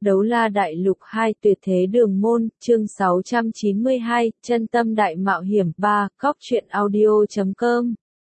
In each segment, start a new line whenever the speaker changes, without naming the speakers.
Đấu la đại lục 2 tuyệt thế đường môn, chương 692, chân tâm đại mạo hiểm 3, cóc truyện audio.com.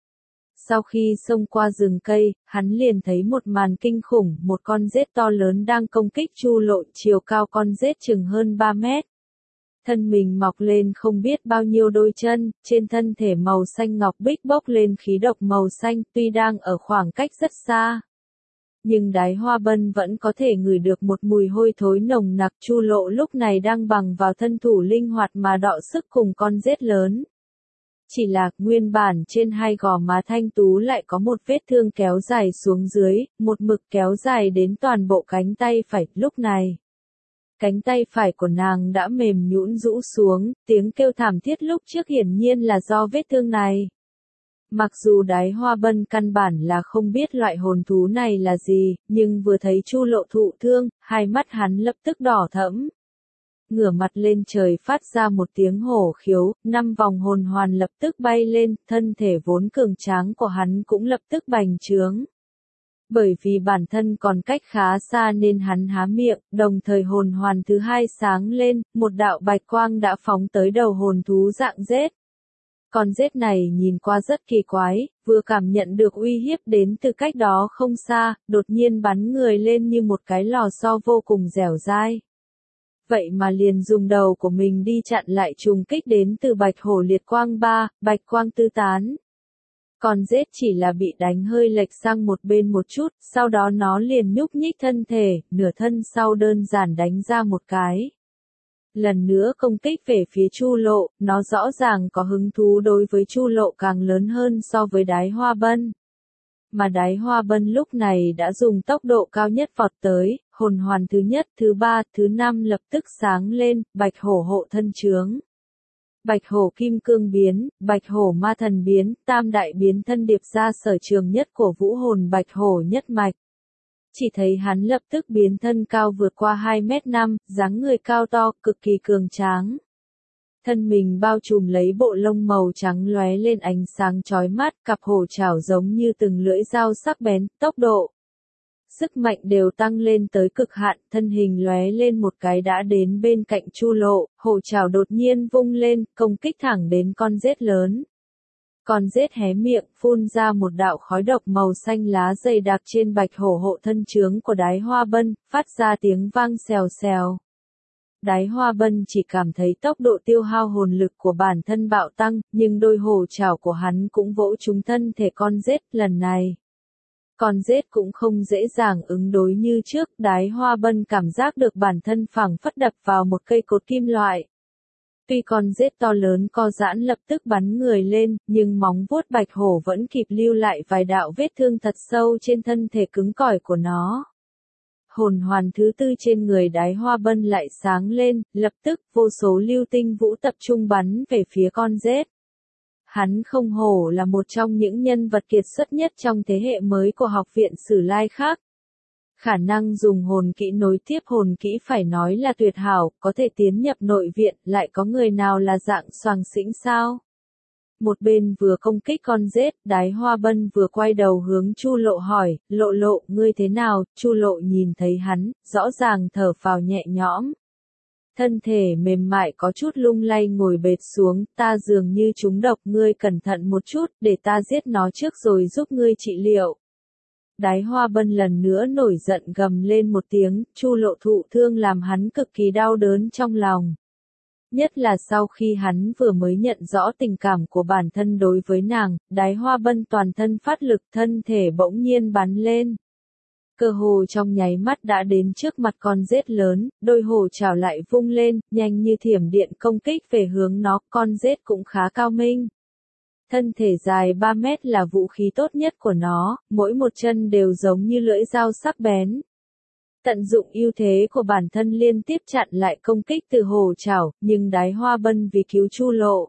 Sau khi xông qua rừng cây, hắn liền thấy một màn kinh khủng, một con rết to lớn đang công kích Chu Lộ, chiều cao con rết chừng hơn 3 mét. Thân mình mọc lên không biết bao nhiêu đôi chân, trên thân thể màu xanh ngọc bích bốc lên khí độc màu xanh, tuy đang ở khoảng cách rất xa. Nhưng Đái Hoa Bân vẫn có thể ngửi được một mùi hôi thối nồng nặc. Chu Lộ lúc này đang bằng vào thân thủ linh hoạt mà đọ sức cùng con rết lớn. Chỉ là, nguyên bản trên hai gò má thanh tú lại có một vết thương kéo dài xuống dưới, một mực kéo dài đến toàn bộ cánh tay phải. Lúc này, cánh tay phải của nàng đã mềm nhũn rũ xuống, tiếng kêu thảm thiết lúc trước hiển nhiên là do vết thương này. Mặc dù Đái Hoa Bân căn bản là không biết loại hồn thú này là gì, nhưng vừa thấy Chu Lộ thụ thương, hai mắt hắn lập tức đỏ thẫm. Ngửa mặt lên trời phát ra một tiếng hổ khiếu, 5 vòng hồn hoàn lập tức bay lên, thân thể vốn cường tráng của hắn cũng lập tức bành trướng. Bởi vì bản thân còn cách khá xa nên hắn há miệng, đồng thời hồn hoàn thứ hai sáng lên, một đạo bạch quang đã phóng tới đầu hồn thú dạng rết. Con rết này nhìn qua rất kỳ quái, vừa cảm nhận được uy hiếp đến từ cách đó không xa, đột nhiên bắn người lên như một cái lò xo vô cùng dẻo dai. Vậy mà liền dùng đầu của mình đi chặn lại trùng kích đến từ bạch hổ liệt quang 3, bạch quang tư tán. Con rết chỉ là bị đánh hơi lệch sang một bên một chút, sau đó nó liền nhúc nhích thân thể, nửa thân sau đơn giản đánh ra một cái. Lần nữa công kích về phía Chu Lộ, nó rõ ràng có hứng thú đối với Chu Lộ càng lớn hơn so với Đái Hoa Bân. Mà Đái Hoa Bân lúc này đã dùng tốc độ cao nhất vọt tới, hồn hoàn thứ nhất, thứ ba, thứ năm lập tức sáng lên, bạch hổ hộ thân chướng. Bạch hổ kim cương biến, bạch hổ ma thần biến, tam đại biến thân điệp ra sở trường nhất của vũ hồn bạch hổ nhất mạch. Chỉ thấy hắn lập tức biến thân cao vượt qua 2m5, dáng người cao to, cực kỳ cường tráng. Thân mình bao trùm lấy bộ lông màu trắng lóe lên ánh sáng chói mắt, cặp hổ chảo giống như từng lưỡi dao sắc bén, tốc độ, sức mạnh đều tăng lên tới cực hạn, thân hình lóe lên một cái đã đến bên cạnh Chu Lộ, hổ chảo đột nhiên vung lên, công kích thẳng đến con rết lớn. Con rết hé miệng, phun ra một đạo khói độc màu xanh lá dày đặc trên bạch hổ hộ thân chướng của Đái Hoa Bân, phát ra tiếng vang xèo xèo. Đái Hoa Bân chỉ cảm thấy tốc độ tiêu hao hồn lực của bản thân bạo tăng, nhưng đôi hổ chảo của hắn cũng vỗ trúng thân thể con rết. Lần này, con rết cũng không dễ dàng ứng đối như trước. Đái Hoa Bân cảm giác được bản thân phảng phất đập vào một cây cột kim loại. Tuy con rết to lớn co giãn lập tức bắn người lên, nhưng móng vuốt bạch hổ vẫn kịp lưu lại vài đạo vết thương thật sâu trên thân thể cứng cỏi của nó. Hồn hoàn thứ tư trên người Đái Hoa Bân lại sáng lên, lập tức vô số lưu tinh vũ tập trung bắn về phía con rết. Hắn không hổ là một trong những nhân vật kiệt xuất nhất trong thế hệ mới của học viện Sử Lai khác. Khả năng dùng hồn kỹ nối tiếp hồn kỹ phải nói là tuyệt hảo, có thể tiến nhập nội viện, lại có người nào là dạng xoàng xĩnh sao? Một bên vừa công kích con rết, Đái Hoa Bân vừa quay đầu hướng Chu Lộ hỏi, Lộ Lộ, ngươi thế nào? Chu Lộ nhìn thấy hắn, rõ ràng thở phào nhẹ nhõm. Thân thể mềm mại có chút lung lay ngồi bệt xuống, ta dường như trúng độc, ngươi cẩn thận một chút, để ta giết nó trước rồi giúp ngươi trị liệu. Đái Hoa Bân lần nữa nổi giận gầm lên một tiếng, Chu Lộ thụ thương làm hắn cực kỳ đau đớn trong lòng. Nhất là sau khi hắn vừa mới nhận rõ tình cảm của bản thân đối với nàng, Đái Hoa Bân toàn thân phát lực, thân thể bỗng nhiên bắn lên. Cơ hồ trong nháy mắt đã đến trước mặt con rết lớn, đôi hổ chảo lại vung lên, nhanh như thiểm điện công kích về hướng nó, con rết cũng khá cao minh. Thân thể dài 3 mét là vũ khí tốt nhất của nó, mỗi một chân đều giống như lưỡi dao sắc bén. Tận dụng ưu thế của bản thân liên tiếp chặn lại công kích từ hổ chảo, nhưng Đái Hoa Bân vì cứu Chu Lộ.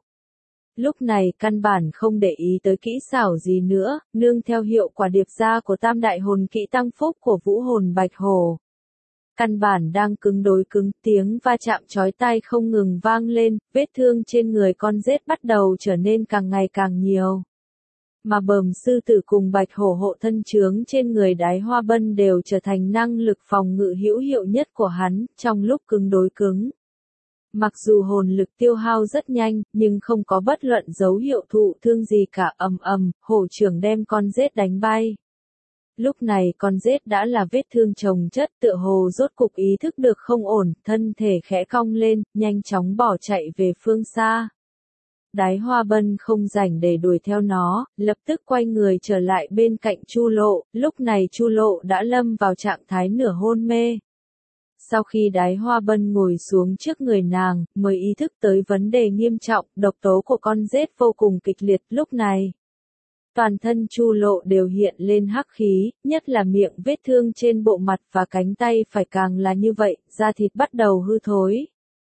Lúc này căn bản không để ý tới kỹ xảo gì nữa, nương theo hiệu quả điệp ra của tam đại hồn kỹ tăng phúc của vũ hồn bạch hổ. Căn bản đang cứng đối cứng, tiếng va chạm chói tai không ngừng vang lên, vết thương trên người con rết bắt đầu trở nên càng ngày càng nhiều. Mà bờm sư tử cùng bạch hổ hộ thân chướng trên người Đái Hoa Bân đều trở thành năng lực phòng ngự hữu hiệu nhất của hắn, trong lúc cứng đối cứng. Mặc dù hồn lực tiêu hao rất nhanh, nhưng không có bất luận dấu hiệu thụ thương gì cả. Ầm ầm, hổ trưởng đem con rết đánh bay. Lúc này con rết đã là vết thương chồng chất, tựa hồ rốt cục ý thức được không ổn, thân thể khẽ cong lên, nhanh chóng bỏ chạy về phương xa. Đái Hoa Bân không rảnh để đuổi theo nó, lập tức quay người trở lại bên cạnh Chu Lộ, lúc này Chu Lộ đã lâm vào trạng thái nửa hôn mê. Sau khi Đái Hoa Bân ngồi xuống trước người nàng, mới ý thức tới vấn đề nghiêm trọng, độc tố của con rết vô cùng kịch liệt. Lúc này, toàn thân Chu Lộ đều hiện lên hắc khí, nhất là miệng vết thương trên bộ mặt và cánh tay phải càng là như vậy, da thịt bắt đầu hư thối.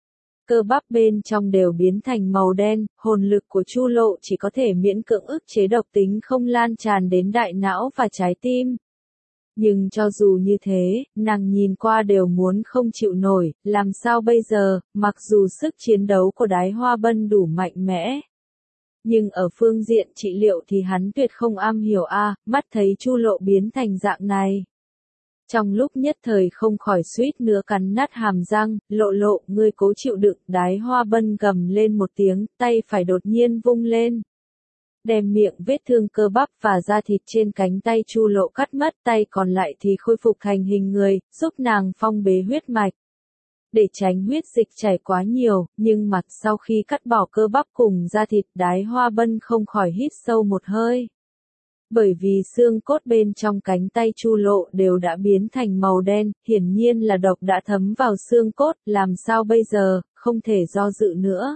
Cơ bắp bên trong đều biến thành màu đen, hồn lực của Chu Lộ chỉ có thể miễn cưỡng ức chế độc tính không lan tràn đến đại não và trái tim. Nhưng cho dù như thế, nàng nhìn qua đều muốn không chịu nổi, làm sao bây giờ, mặc dù sức chiến đấu của Đái Hoa Bân đủ mạnh mẽ. Nhưng ở phương diện trị liệu thì hắn tuyệt không am hiểu mắt thấy Chu Lộ biến thành dạng này. Trong lúc nhất thời không khỏi suýt nữa cắn nát hàm răng, Lộ Lộ, ngươi cố chịu đựng. Đái Hoa Bân gầm lên một tiếng, tay phải đột nhiên vung lên. Đem miệng vết thương cơ bắp và da thịt trên cánh tay Chu Lộ cắt mất, tay còn lại thì khôi phục thành hình người, giúp nàng phong bế huyết mạch. Để tránh huyết dịch chảy quá nhiều, nhưng mặt sau khi cắt bỏ cơ bắp cùng da thịt, Đái Hoa Bân không khỏi hít sâu một hơi. Bởi vì xương cốt bên trong cánh tay Chu Lộ đều đã biến thành màu đen, hiển nhiên là độc đã thấm vào xương cốt, làm sao bây giờ, không thể do dự nữa.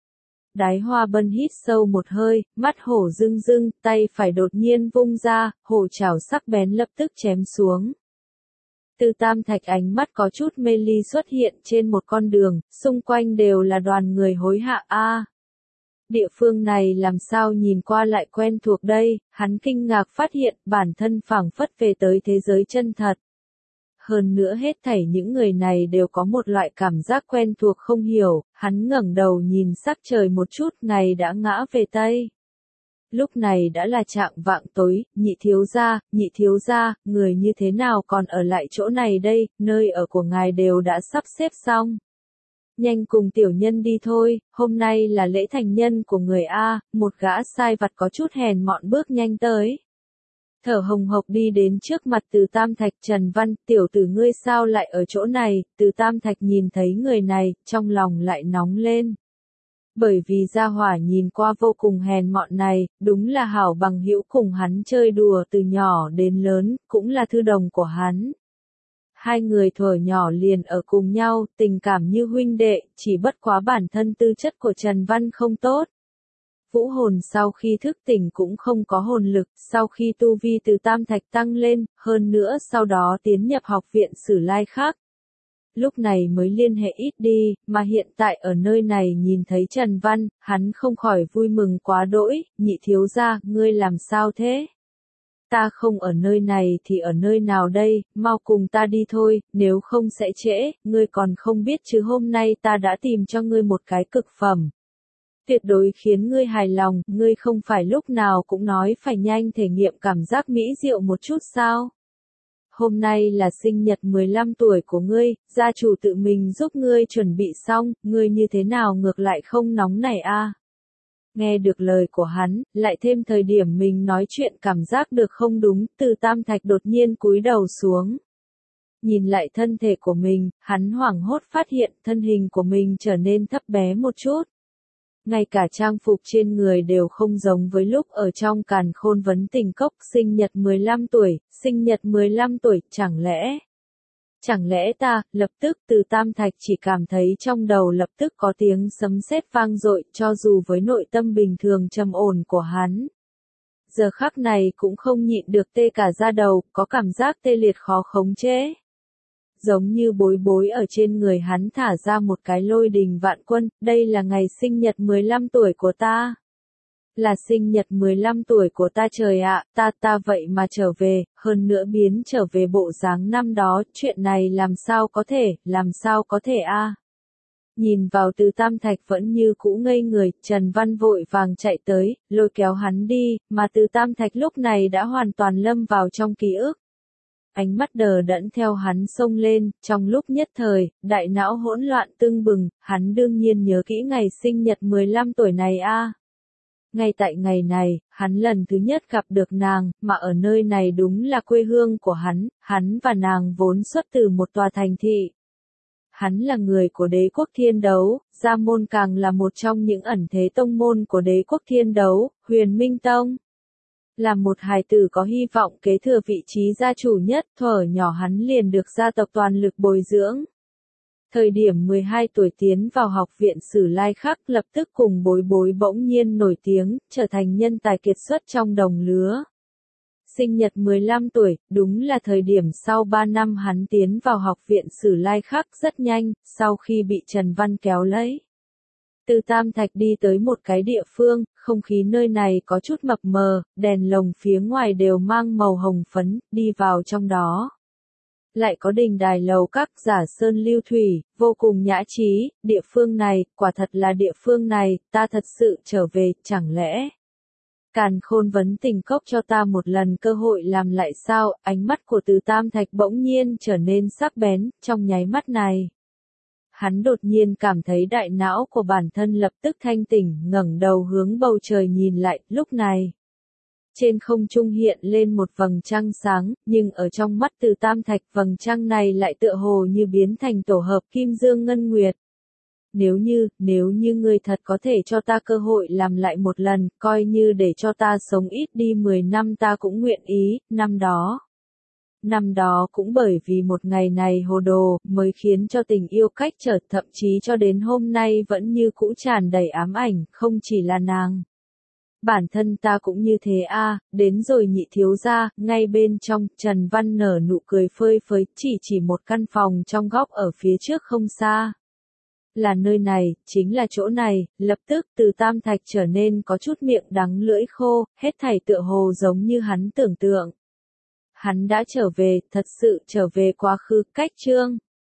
Đái Hoa Bân hít sâu một hơi, mắt hổ rưng rưng, tay phải đột nhiên vung ra, hổ chảo sắc bén lập tức chém xuống. Từ Tam Thạch ánh mắt có chút mê ly xuất hiện trên một con đường, xung quanh đều là đoàn người hối hạ địa phương này làm sao nhìn qua lại quen thuộc đây, hắn kinh ngạc phát hiện bản thân phảng phất về tới thế giới chân thật. Hơn nữa hết thảy những người này đều có một loại cảm giác quen thuộc không hiểu, hắn ngẩng đầu nhìn sắc trời một chút, ngày đã ngã về Tây. Lúc này đã là chạng vạng tối, nhị thiếu gia, người như thế nào còn ở lại chỗ này đây, nơi ở của ngài đều đã sắp xếp xong. Nhanh cùng tiểu nhân đi thôi, hôm nay là lễ thành nhân của người một gã sai vặt có chút hèn mọn bước nhanh tới. Thở hồng hộc đi đến trước mặt Từ Tam Thạch. Trần Văn, tiểu tử ngươi sao lại ở chỗ này? Từ Tam Thạch nhìn thấy người này, trong lòng lại nóng lên. Bởi vì gia hỏa nhìn qua vô cùng hèn mọn này, đúng là hảo bằng hữu cùng hắn chơi đùa từ nhỏ đến lớn, cũng là thư đồng của hắn. Hai người thuở nhỏ liền ở cùng nhau, tình cảm như huynh đệ, chỉ bất quá bản thân tư chất của Trần Văn không tốt. Vũ hồn sau khi thức tỉnh cũng không có hồn lực, sau khi tu vi từ Tam Thạch tăng lên, hơn nữa sau đó tiến nhập học viện Sử Lai khác. Lúc này mới liên hệ ít đi, mà hiện tại ở nơi này nhìn thấy Trần Văn, hắn không khỏi vui mừng quá đỗi. Nhị thiếu gia, ngươi làm sao thế? Ta không ở nơi này thì ở nơi nào đây, mau cùng ta đi thôi, nếu không sẽ trễ, ngươi còn không biết chứ hôm nay ta đã tìm cho ngươi một cái cực phẩm. Tuyệt đối khiến ngươi hài lòng, ngươi không phải lúc nào cũng nói phải nhanh thể nghiệm cảm giác mỹ diệu một chút sao? Hôm nay là sinh nhật 15 tuổi của ngươi, gia chủ tự mình giúp ngươi chuẩn bị xong, ngươi như thế nào ngược lại không nóng này Nghe được lời của hắn, lại thêm thời điểm mình nói chuyện cảm giác được không đúng, Từ Tam Thạch đột nhiên cúi đầu xuống. Nhìn lại thân thể của mình, hắn hoảng hốt phát hiện thân hình của mình trở nên thấp bé một chút. Ngay cả trang phục trên người đều không giống với lúc ở trong Càn Khôn Vấn Tình Cốc. Sinh nhật 15 tuổi, chẳng lẽ ta, lập tức Từ Tam Thạch chỉ cảm thấy trong đầu lập tức có tiếng sấm sét vang dội, cho dù với nội tâm bình thường trầm ổn của hắn. Giờ khắc này cũng không nhịn được tê cả da đầu, có cảm giác tê liệt khó khống chế. Giống như bối bối ở trên người hắn thả ra một cái lôi đình vạn quân, đây là ngày sinh nhật 15 tuổi của ta. Là sinh nhật 15 tuổi của ta trời ạ, ta vậy mà trở về, hơn nữa biến trở về bộ dáng năm đó, chuyện này làm sao có thể Nhìn vào Từ Tam Thạch vẫn như cũ ngây người, Trần Văn vội vàng chạy tới, lôi kéo hắn đi, mà Từ Tam Thạch lúc này đã hoàn toàn lâm vào trong ký ức. Ánh mắt đờ đẫn theo hắn xông lên, trong lúc nhất thời, đại não hỗn loạn tưng bừng, hắn đương nhiên nhớ kỹ ngày sinh nhật 15 tuổi này a. Ngay tại ngày này, hắn lần thứ nhất gặp được nàng, mà ở nơi này đúng là quê hương của hắn và nàng vốn xuất từ một tòa thành thị. Hắn là người của đế quốc thiên đấu, Gia Môn càng là một trong những ẩn thế tông môn của đế quốc thiên đấu, Huyền Minh Tông. Là một hài tử có hy vọng kế thừa vị trí gia chủ nhất, thuở nhỏ hắn liền được gia tộc toàn lực bồi dưỡng. Thời điểm 12 tuổi tiến vào học viện Sử Lai Khắc lập tức cùng bối bối bỗng nhiên nổi tiếng, trở thành nhân tài kiệt xuất trong đồng lứa. Sinh nhật 15 tuổi, đúng là thời điểm sau 3 năm hắn tiến vào học viện Sử Lai Khắc rất nhanh, sau khi bị Trần Văn kéo lấy. Từ Tam Thạch đi tới một cái địa phương, không khí nơi này có chút mập mờ, đèn lồng phía ngoài đều mang màu hồng phấn, đi vào trong đó. Lại có đình đài lầu các giả sơn lưu thủy, vô cùng nhã trí, địa phương này, quả thật là địa phương này, ta thật sự trở về, chẳng lẽ. Càn Khôn vấn tình cốc cho ta một lần cơ hội làm lại sao, ánh mắt của Từ Tam Thạch bỗng nhiên trở nên sắc bén, trong nháy mắt này. Hắn đột nhiên cảm thấy đại não của bản thân lập tức thanh tỉnh, ngẩng đầu hướng bầu trời nhìn lại, lúc này. Trên không trung hiện lên một vầng trăng sáng, nhưng ở trong mắt Từ Tam Thạch vầng trăng này lại tựa hồ như biến thành tổ hợp kim dương ngân nguyệt. Nếu như ngươi thật có thể cho ta cơ hội làm lại một lần, coi như để cho ta sống ít đi 10 năm ta cũng nguyện ý, Năm đó cũng bởi vì một ngày này hồ đồ, mới khiến cho tình yêu cách trở, thậm chí cho đến hôm nay vẫn như cũ tràn đầy ám ảnh, không chỉ là nàng. Bản thân ta cũng như thế a, đến rồi nhị thiếu gia, ngay bên trong, Trần Văn nở nụ cười phơi phới, chỉ một căn phòng trong góc ở phía trước không xa. Là nơi này, chính là chỗ này, lập tức Từ Tam Thạch trở nên có chút miệng đắng lưỡi khô, hết thảy tựa hồ giống như hắn tưởng tượng. Hắn đã trở về, thật sự trở về quá khứ, cách chương.